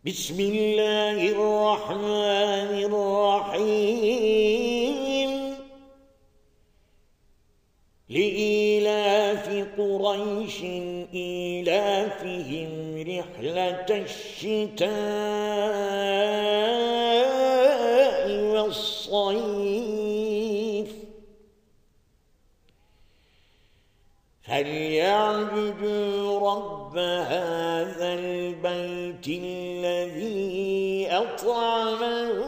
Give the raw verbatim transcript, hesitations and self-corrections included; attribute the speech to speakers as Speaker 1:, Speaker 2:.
Speaker 1: بسم الله الرحمن الرحيم لإيلاف قريش إيلافهم رحلة الشتاء والصيف فليعبدوا رب هذا البيت الذي أطعمهم